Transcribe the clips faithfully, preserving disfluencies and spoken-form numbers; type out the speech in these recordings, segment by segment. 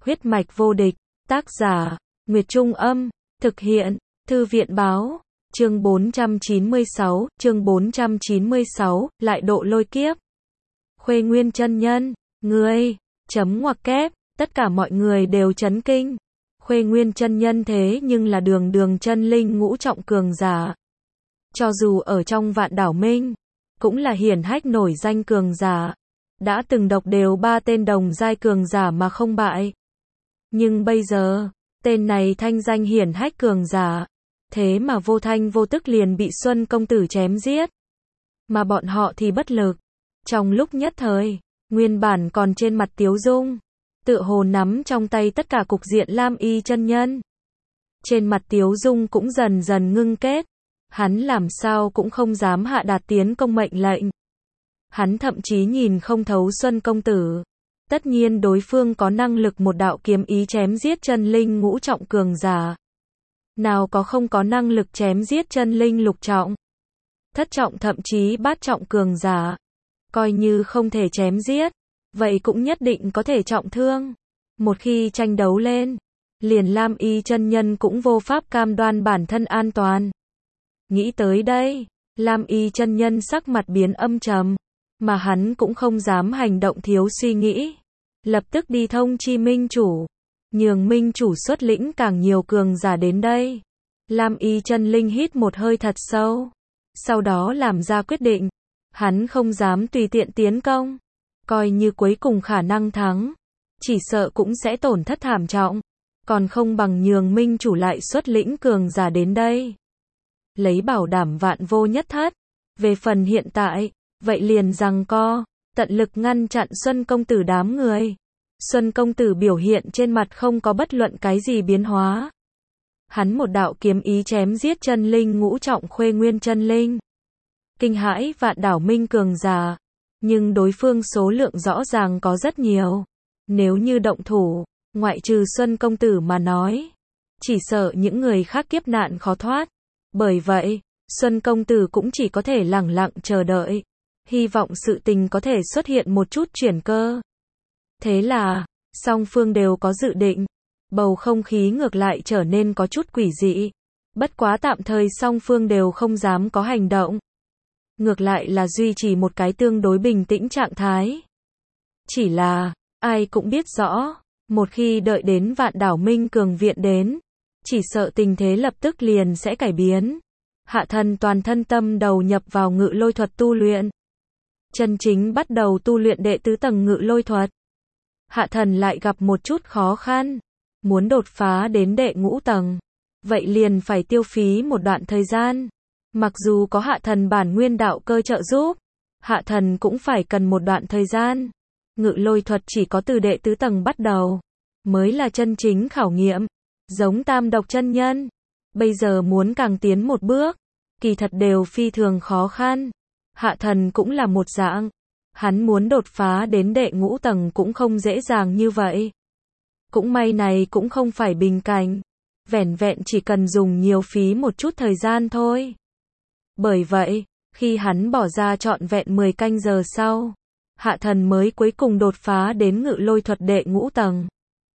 Huyết mạch vô địch, tác giả, Nguyệt Trung Âm, thực hiện, Thư viện Báo, chương bốn trăm chín mươi sáu, chương bốn trăm chín mươi sáu, lại độ lôi kiếp. Khuê Nguyên chân nhân, ngươi, chấm ngoặc kép, tất cả mọi người đều chấn kinh. Khuê Nguyên chân nhân thế nhưng là đường đường chân linh ngũ trọng cường giả. Cho dù ở trong Vạn Đảo Minh, cũng là hiển hách nổi danh cường giả. Đã từng độc đều ba tên đồng giai cường giả mà không bại. Nhưng bây giờ, tên này thanh danh hiển hách cường giả, thế mà vô thanh vô tức liền bị Xuân công tử chém giết. Mà bọn họ thì bất lực. Trong lúc nhất thời, nguyên bản còn trên mặt tiếu dung, tựa hồ nắm trong tay tất cả cục diện Lam Y chân nhân. Trên mặt tiếu dung cũng dần dần ngưng kết. Hắn làm sao cũng không dám hạ đạt tiến công mệnh lệnh. Hắn thậm chí nhìn không thấu Xuân công tử. Tất nhiên đối phương có năng lực một đạo kiếm ý chém giết chân linh ngũ trọng cường giả. Nào có không có năng lực chém giết chân linh lục trọng, thất trọng thậm chí bát trọng cường giả. Coi như không thể chém giết, vậy cũng nhất định có thể trọng thương. Một khi tranh đấu lên, liền Lam Y chân nhân cũng vô pháp cam đoan bản thân an toàn. Nghĩ tới đây, Lam Y chân nhân sắc mặt biến âm trầm, mà hắn cũng không dám hành động thiếu suy nghĩ. Lập tức đi thông chi minh chủ, nhường minh chủ xuất lĩnh càng nhiều cường giả đến đây. Lam Y chân linh hít một hơi thật sâu, sau đó làm ra quyết định. Hắn không dám tùy tiện tiến công, coi như cuối cùng khả năng thắng, chỉ sợ cũng sẽ tổn thất thảm trọng, còn không bằng nhường minh chủ lại xuất lĩnh cường giả đến đây, lấy bảo đảm vạn vô nhất thất. Về phần hiện tại, vậy liền giằng co, tận lực ngăn chặn Xuân công tử đám người. Xuân công tử biểu hiện trên mặt không có bất luận cái gì biến hóa. Hắn một đạo kiếm ý chém giết chân linh ngũ trọng Khuê Nguyên chân linh. Kinh hãi Vạn Đảo Minh cường giả, nhưng đối phương số lượng rõ ràng có rất nhiều. Nếu như động thủ, ngoại trừ Xuân công tử mà nói, chỉ sợ những người khác kiếp nạn khó thoát. Bởi vậy, Xuân công tử cũng chỉ có thể lẳng lặng chờ đợi, hy vọng sự tình có thể xuất hiện một chút chuyển cơ. Thế là, song phương đều có dự định, bầu không khí ngược lại trở nên có chút quỷ dị. Bất quá tạm thời song phương đều không dám có hành động. Ngược lại là duy trì một cái tương đối bình tĩnh trạng thái. Chỉ là, ai cũng biết rõ, một khi đợi đến Vạn Đảo Minh cường viện đến, chỉ sợ tình thế lập tức liền sẽ cải biến. Hạ thần toàn thân tâm đầu nhập vào ngự lôi thuật tu luyện. Chân chính bắt đầu tu luyện đệ tứ tầng ngự lôi thuật. Hạ thần lại gặp một chút khó khăn. Muốn đột phá đến đệ ngũ tầng, vậy liền phải tiêu phí một đoạn thời gian. Mặc dù có hạ thần bản nguyên đạo cơ trợ giúp, hạ thần cũng phải cần một đoạn thời gian. Ngự lôi thuật chỉ có từ đệ tứ tầng bắt đầu, mới là chân chính khảo nghiệm. Giống Tam Độc chân nhân, bây giờ muốn càng tiến một bước, kỳ thật đều phi thường khó khăn. Hạ thần cũng là một dạng, hắn muốn đột phá đến đệ ngũ tầng cũng không dễ dàng như vậy. Cũng may này cũng không phải bình cảnh, vẻn vẹn chỉ cần dùng nhiều phí một chút thời gian thôi. Bởi vậy, khi hắn bỏ ra trọn vẹn mười canh giờ sau, hạ thần mới cuối cùng đột phá đến ngự lôi thuật đệ ngũ tầng.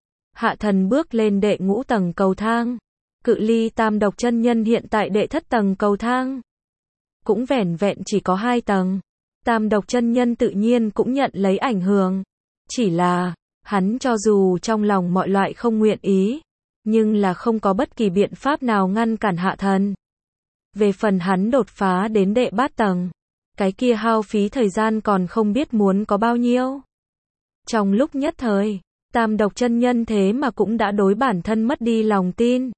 Hạ thần bước lên đệ ngũ tầng cầu thang, cự ly Tam Độc chân nhân hiện tại đệ thất tầng cầu thang cũng vẻn vẹn chỉ có hai tầng. Tam Độc chân nhân tự nhiên cũng nhận lấy ảnh hưởng, chỉ là hắn cho dù trong lòng mọi loại không nguyện ý, nhưng là không có bất kỳ biện pháp nào ngăn cản hạ thần. Về phần hắn đột phá đến đệ bát tầng, cái kia hao phí thời gian còn không biết muốn có bao nhiêu. Trong lúc nhất thời, Tam Độc chân nhân thế mà cũng đã đối bản thân mất đi lòng tin.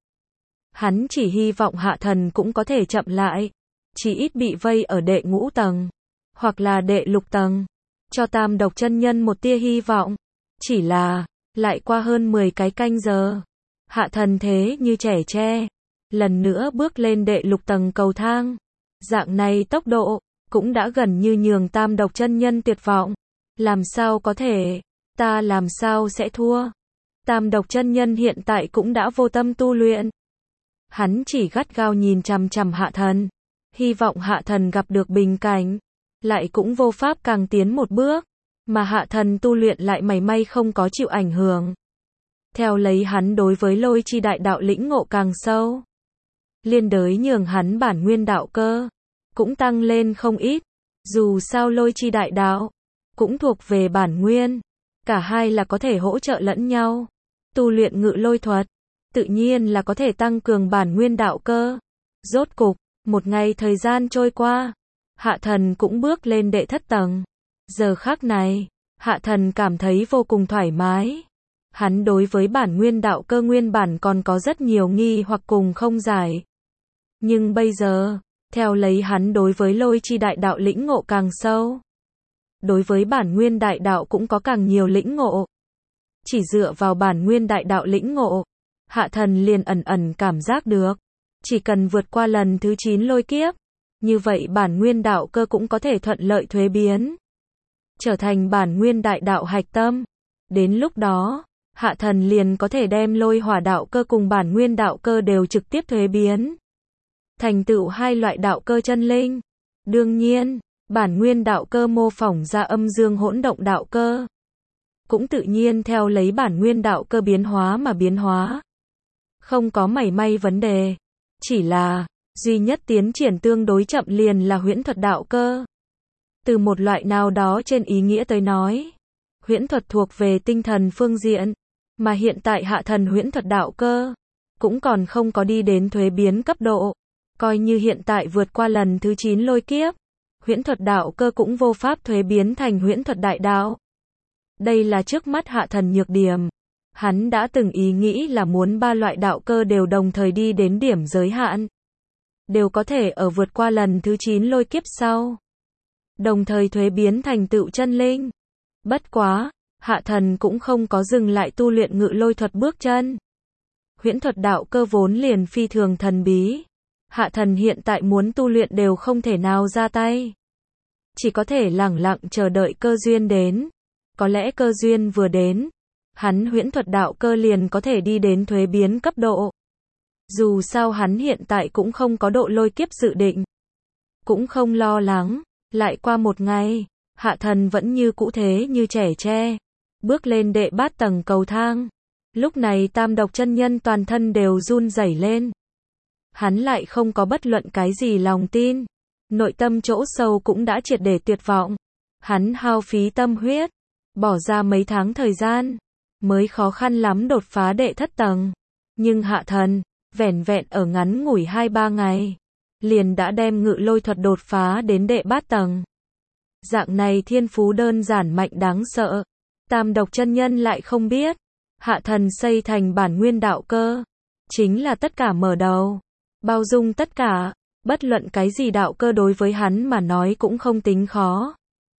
Hắn chỉ hy vọng hạ thần cũng có thể chậm lại, chỉ ít bị vây ở đệ ngũ tầng, hoặc là đệ lục tầng, cho Tam Độc chân nhân một tia hy vọng. Chỉ là, lại qua hơn mười cái canh giờ, hạ thần thế như trẻ tre, lần nữa bước lên đệ lục tầng cầu thang. Dạng này tốc độ, cũng đã gần như nhường Tam Độc chân nhân tuyệt vọng. Làm sao có thể, ta làm sao sẽ thua? Tam Độc chân nhân hiện tại cũng đã vô tâm tu luyện. Hắn chỉ gắt gao nhìn chằm chằm hạ thần, hy vọng hạ thần gặp được bình cảnh, lại cũng vô pháp càng tiến một bước. Mà hạ thần tu luyện lại mảy may không có chịu ảnh hưởng. theo lấy hắn đối với lôi chi đại đạo lĩnh ngộ càng sâu. Liên đới nhường hắn bản nguyên đạo cơ cũng tăng lên không ít. Dù sao lôi chi đại đạo cũng thuộc về bản nguyên, cả hai là có thể hỗ trợ lẫn nhau. Tu luyện ngự lôi thuật, tự nhiên là có thể tăng cường bản nguyên đạo cơ. Rốt cục, một ngày thời gian trôi qua, Hạ Thần cũng bước lên đệ thất tầng. Giờ khắc này, Hạ Thần cảm thấy vô cùng thoải mái. Hắn đối với bản nguyên đạo cơ nguyên bản còn có rất nhiều nghi hoặc cùng không giải. Nhưng bây giờ, theo lấy hắn đối với lôi chi đại đạo lĩnh ngộ càng sâu, đối với bản nguyên đại đạo cũng có càng nhiều lĩnh ngộ. Chỉ dựa vào bản nguyên đại đạo lĩnh ngộ, Hạ Thần liền ẩn ẩn cảm giác được, chỉ cần vượt qua lần thứ chín lôi kiếp, như vậy bản nguyên đạo cơ cũng có thể thuận lợi thuế biến, trở thành bản nguyên đại đạo hạch tâm. Đến lúc đó, Hạ Thần liền có thể đem lôi hỏa đạo cơ cùng bản nguyên đạo cơ đều trực tiếp thuế biến, thành tựu hai loại đạo cơ chân linh. Đương nhiên, bản nguyên đạo cơ mô phỏng ra âm dương hỗn động đạo cơ, cũng tự nhiên theo lấy bản nguyên đạo cơ biến hóa mà biến hóa. Không có mảy may vấn đề. Chỉ là, duy nhất tiến triển tương đối chậm liền là huyễn thuật đạo cơ. Từ một loại nào đó trên ý nghĩa tới nói, huyễn thuật thuộc về tinh thần phương diện, mà hiện tại Hạ Thần huyễn thuật đạo cơ cũng còn không có đi đến thuế biến cấp độ. Coi như hiện tại vượt qua lần thứ chín lôi kiếp, huyễn thuật đạo cơ cũng vô pháp thuế biến thành huyễn thuật đại đạo. Đây là trước mắt Hạ Thần nhược điểm. Hắn đã từng ý nghĩ là muốn ba loại đạo cơ đều đồng thời đi đến điểm giới hạn, đều có thể ở vượt qua lần thứ chín lôi kiếp sau, đồng thời thuế biến thành tựu chân linh. Bất quá, Hạ Thần cũng không có dừng lại tu luyện ngự lôi thuật bước chân. Huyễn thuật đạo cơ vốn liền phi thường thần bí. Hạ Thần hiện tại muốn tu luyện đều không thể nào ra tay. Chỉ có thể lẳng lặng chờ đợi cơ duyên đến. Có lẽ cơ duyên vừa đến, hắn huyễn thuật đạo cơ liền có thể đi đến thuế biến cấp độ. Dù sao hắn hiện tại cũng không có độ lôi kiếp dự định, cũng không lo lắng. Lại qua một ngày, Hạ Thần vẫn như cũ thế như trẻ tre, bước lên đệ bát tầng cầu thang. Lúc này Tam Độc chân nhân toàn thân đều run rẩy lên. Hắn lại không có bất luận cái gì lòng tin, nội tâm chỗ sâu cũng đã triệt để tuyệt vọng. Hắn hao phí tâm huyết, bỏ ra mấy tháng thời gian, mới khó khăn lắm đột phá đệ thất tầng. Nhưng Hạ Thần, vẻn vẹn ở ngắn ngủi hai ba ngày, liền đã đem ngự lôi thuật đột phá đến đệ bát tầng. Dạng này thiên phú đơn giản mạnh đáng sợ. Tam Độc chân nhân lại không biết, Hạ Thần xây thành bản nguyên đạo cơ, chính là tất cả mở đầu, bao dung tất cả, bất luận cái gì đạo cơ đối với hắn mà nói cũng không tính khó.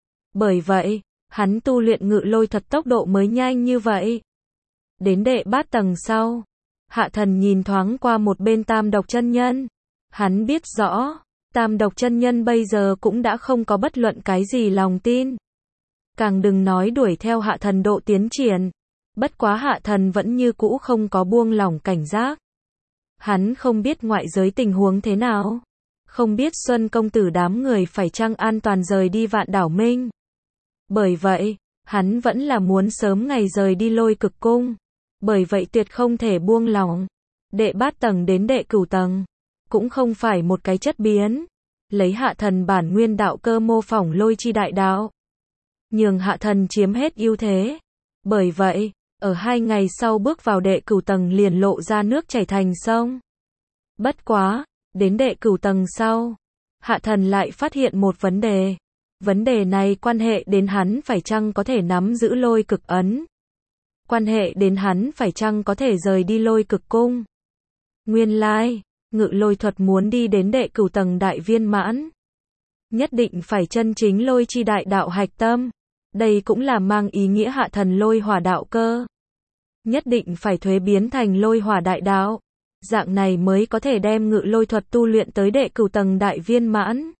Bởi vậy, hắn tu luyện ngự lôi thuật tốc độ mới nhanh như vậy. Đến đệ bát tầng sau, Hạ Thần nhìn thoáng qua một bên Tam Độc chân nhân. Hắn biết rõ, Tam Độc chân nhân bây giờ cũng đã không có bất luận cái gì lòng tin. Càng đừng nói đuổi theo Hạ Thần độ tiến triển. Bất quá Hạ Thần vẫn như cũ không có buông lỏng cảnh giác. Hắn không biết ngoại giới tình huống thế nào. Không biết Xuân công tử đám người phải chăng an toàn rời đi Vạn Đảo Minh. Bởi vậy, hắn vẫn là muốn sớm ngày rời đi Lôi Cực Cung. Bởi vậy tuyệt không thể buông lỏng. Đệ bát tầng đến đệ cửu tầng, cũng không phải một cái chất biến. Lấy Hạ Thần bản nguyên đạo cơ mô phỏng lôi chi đại đạo, nhường Hạ Thần chiếm hết ưu thế. Bởi vậy, ở hai ngày sau bước vào đệ cửu tầng liền lộ ra nước chảy thành sông. Bất quá, đến đệ cửu tầng sau, Hạ Thần lại phát hiện một vấn đề. Vấn đề này quan hệ đến hắn phải chăng có thể nắm giữ lôi cực ấn. Quan hệ đến hắn phải chăng có thể rời đi Lôi Cực Cung. Nguyên lai, ngự lôi thuật muốn đi đến đệ cửu tầng đại viên mãn, nhất định phải chân chính lôi chi đại đạo hạch tâm. Đây cũng là mang ý nghĩa Hạ Thần lôi hỏa đạo cơ, nhất định phải thuế biến thành lôi hỏa đại đạo. Dạng này mới có thể đem ngự lôi thuật tu luyện tới đệ cửu tầng đại viên mãn.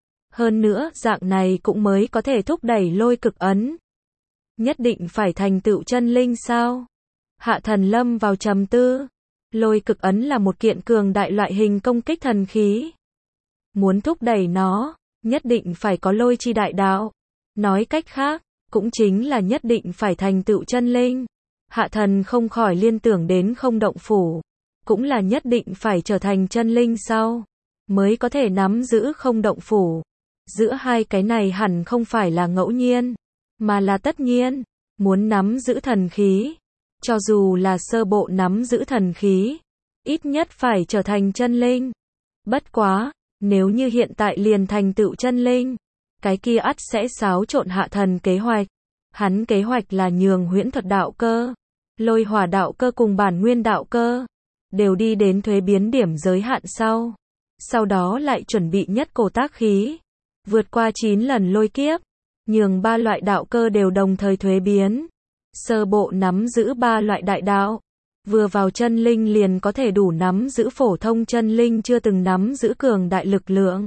Hơn nữa, dạng này cũng mới có thể thúc đẩy lôi cực ấn. Nhất định phải thành tựu chân linh sao? Hạ Thần lâm vào trầm tư. Lôi cực ấn là một kiện cường đại loại hình công kích thần khí. Muốn thúc đẩy nó, nhất định phải có lôi chi đại đạo. Nói cách khác, cũng chính là nhất định phải thành tựu chân linh. Hạ thần không khỏi liên tưởng đến không động phủ. Cũng là nhất định phải trở thành chân linh sau, mới có thể nắm giữ không động phủ. Giữa hai cái này hẳn không phải là ngẫu nhiên, mà là tất nhiên. Muốn nắm giữ thần khí, cho dù là sơ bộ nắm giữ thần khí, ít nhất phải trở thành chân linh. Bất quá, nếu như hiện tại liền thành tựu chân linh, cái kia ắt sẽ xáo trộn hạ thần kế hoạch. Hắn kế hoạch là nhường huyễn thuật đạo cơ, lôi hỏa đạo cơ cùng bản nguyên đạo cơ, đều đi đến thuế biến điểm giới hạn sau. Sau đó lại chuẩn bị nhất cổ tác khí, vượt qua chín lần lôi kiếp, nhường ba loại đạo cơ đều đồng thời thuế biến. Sơ bộ nắm giữ ba loại đại đạo, vừa vào chân linh liền có thể đủ nắm giữ phổ thông chân linh chưa từng nắm giữ cường đại lực lượng.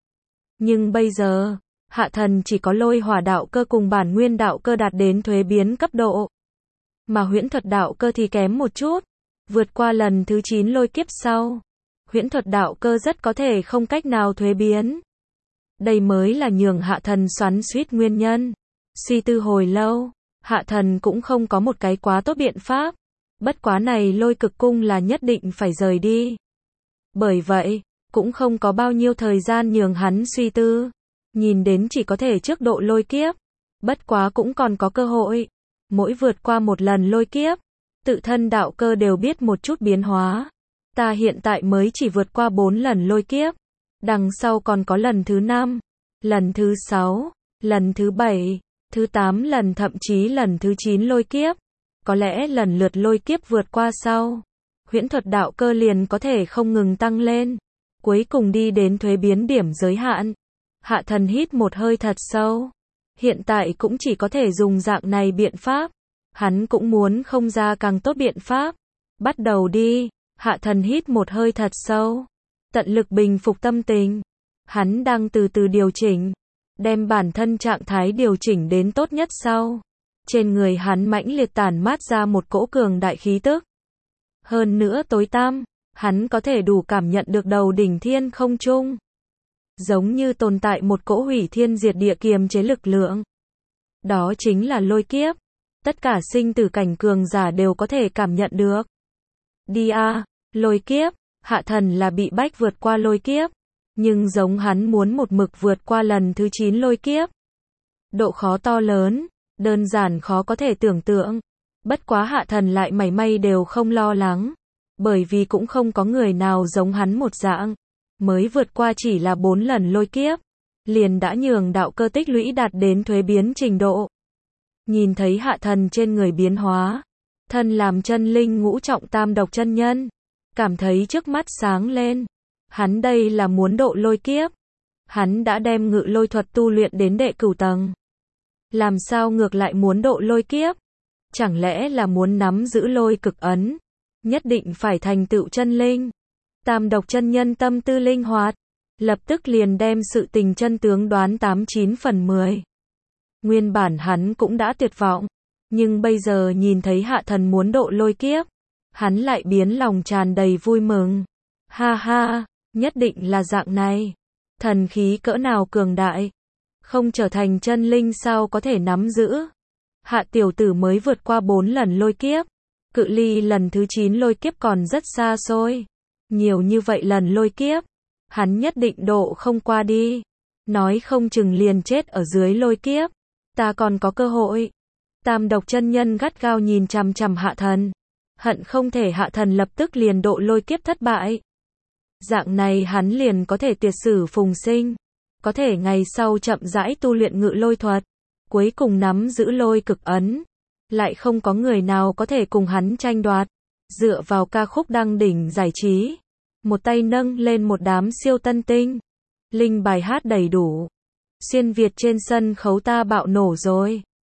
Nhưng bây giờ, hạ thần chỉ có lôi hỏa đạo cơ cùng bản nguyên đạo cơ đạt đến thuế biến cấp độ. Mà huyễn thuật đạo cơ thì kém một chút, vượt qua lần thứ chín lôi kiếp sau. Huyễn thuật đạo cơ rất có thể không cách nào thuế biến. Đây mới là nhường hạ thần xoắn xuýt nguyên nhân. Suy tư hồi lâu, hạ thần cũng không có một cái quá tốt biện pháp. Bất quá này lôi cực cung là nhất định phải rời đi. Bởi vậy, cũng không có bao nhiêu thời gian nhường hắn suy tư. Nhìn đến chỉ có thể trước độ lôi kiếp. Bất quá cũng còn có cơ hội. Mỗi vượt qua một lần lôi kiếp, tự thân đạo cơ đều biết một chút biến hóa. Ta hiện tại mới chỉ vượt qua bốn lần lôi kiếp. Đằng sau còn có lần thứ năm, lần thứ sáu, lần thứ bảy, thứ tám lần thậm chí lần thứ chín lôi kiếp. Có lẽ lần lượt lôi kiếp vượt qua sau, huyễn thuật đạo cơ liền có thể không ngừng tăng lên. Cuối cùng đi đến thuế biến điểm giới hạn. Hạ thần hít một hơi thật sâu. Hiện tại cũng chỉ có thể dùng dạng này biện pháp. Hắn cũng muốn không ra càng tốt biện pháp. Bắt đầu đi. Hạ thần hít một hơi thật sâu. Tận lực bình phục tâm tình. Hắn đang từ từ điều chỉnh. Đem bản thân trạng thái điều chỉnh đến tốt nhất sau. Trên người hắn mãnh liệt tản mát ra một cỗ cường đại khí tức. Hơn nữa tối tăm, hắn có thể đủ cảm nhận được đầu đỉnh thiên không trung. Giống như tồn tại một cỗ hủy thiên diệt địa kiềm chế lực lượng. Đó chính là lôi kiếp. Tất cả sinh tử cảnh cường giả đều có thể cảm nhận được. Đi a, lôi kiếp. Hạ thần là bị bách vượt qua lôi kiếp. Nhưng giống hắn muốn một mực vượt qua lần thứ chín lôi kiếp. Độ khó to lớn, đơn giản khó có thể tưởng tượng. Bất quá hạ thần lại mảy may đều không lo lắng. Bởi vì cũng không có người nào giống hắn một dạng. Mới vượt qua chỉ là bốn lần lôi kiếp. Liền đã nhường đạo cơ tích lũy đạt đến thuế biến trình độ. Nhìn thấy hạ thần trên người biến hóa. Thân làm chân linh ngũ trọng tam độc chân nhân. Cảm thấy trước mắt sáng lên. Hắn đây là muốn độ lôi kiếp. Hắn đã đem ngự lôi thuật tu luyện đến đệ cửu tầng. Làm sao ngược lại muốn độ lôi kiếp? Chẳng lẽ là muốn nắm giữ lôi cực ấn? Nhất định phải thành tựu chân linh. Tam độc chân nhân tâm tư linh hoạt. Lập tức liền đem sự tình chân tướng đoán tám chín phần mười. Nguyên bản hắn cũng đã tuyệt vọng. Nhưng bây giờ nhìn thấy hạ thần muốn độ lôi kiếp. Hắn lại biến lòng tràn đầy vui mừng. Ha ha, nhất định là dạng này. Thần khí cỡ nào cường đại. Không trở thành chân linh sao có thể nắm giữ. Hạ tiểu tử mới vượt qua bốn lần lôi kiếp. Cự ly lần thứ chín lôi kiếp còn rất xa xôi. Nhiều như vậy lần lôi kiếp. Hắn nhất định độ không qua đi. Nói không chừng liền chết ở dưới lôi kiếp. Ta còn có cơ hội. Tam độc chân nhân gắt gao nhìn chằm chằm hạ thần. Hận không thể hạ thần lập tức liền độ lôi kiếp thất bại. Dạng này hắn liền có thể tiệt sử phùng sinh. Có thể ngày sau chậm rãi tu luyện ngự lôi thuật. Cuối cùng nắm giữ lôi cực ấn. Lại không có người nào có thể cùng hắn tranh đoạt. Dựa vào ca khúc đăng đỉnh giải trí. Một tay nâng lên một đám siêu tân tinh. Linh bài hát đầy đủ. Xuyên Việt trên sân khấu ta bạo nổ rồi.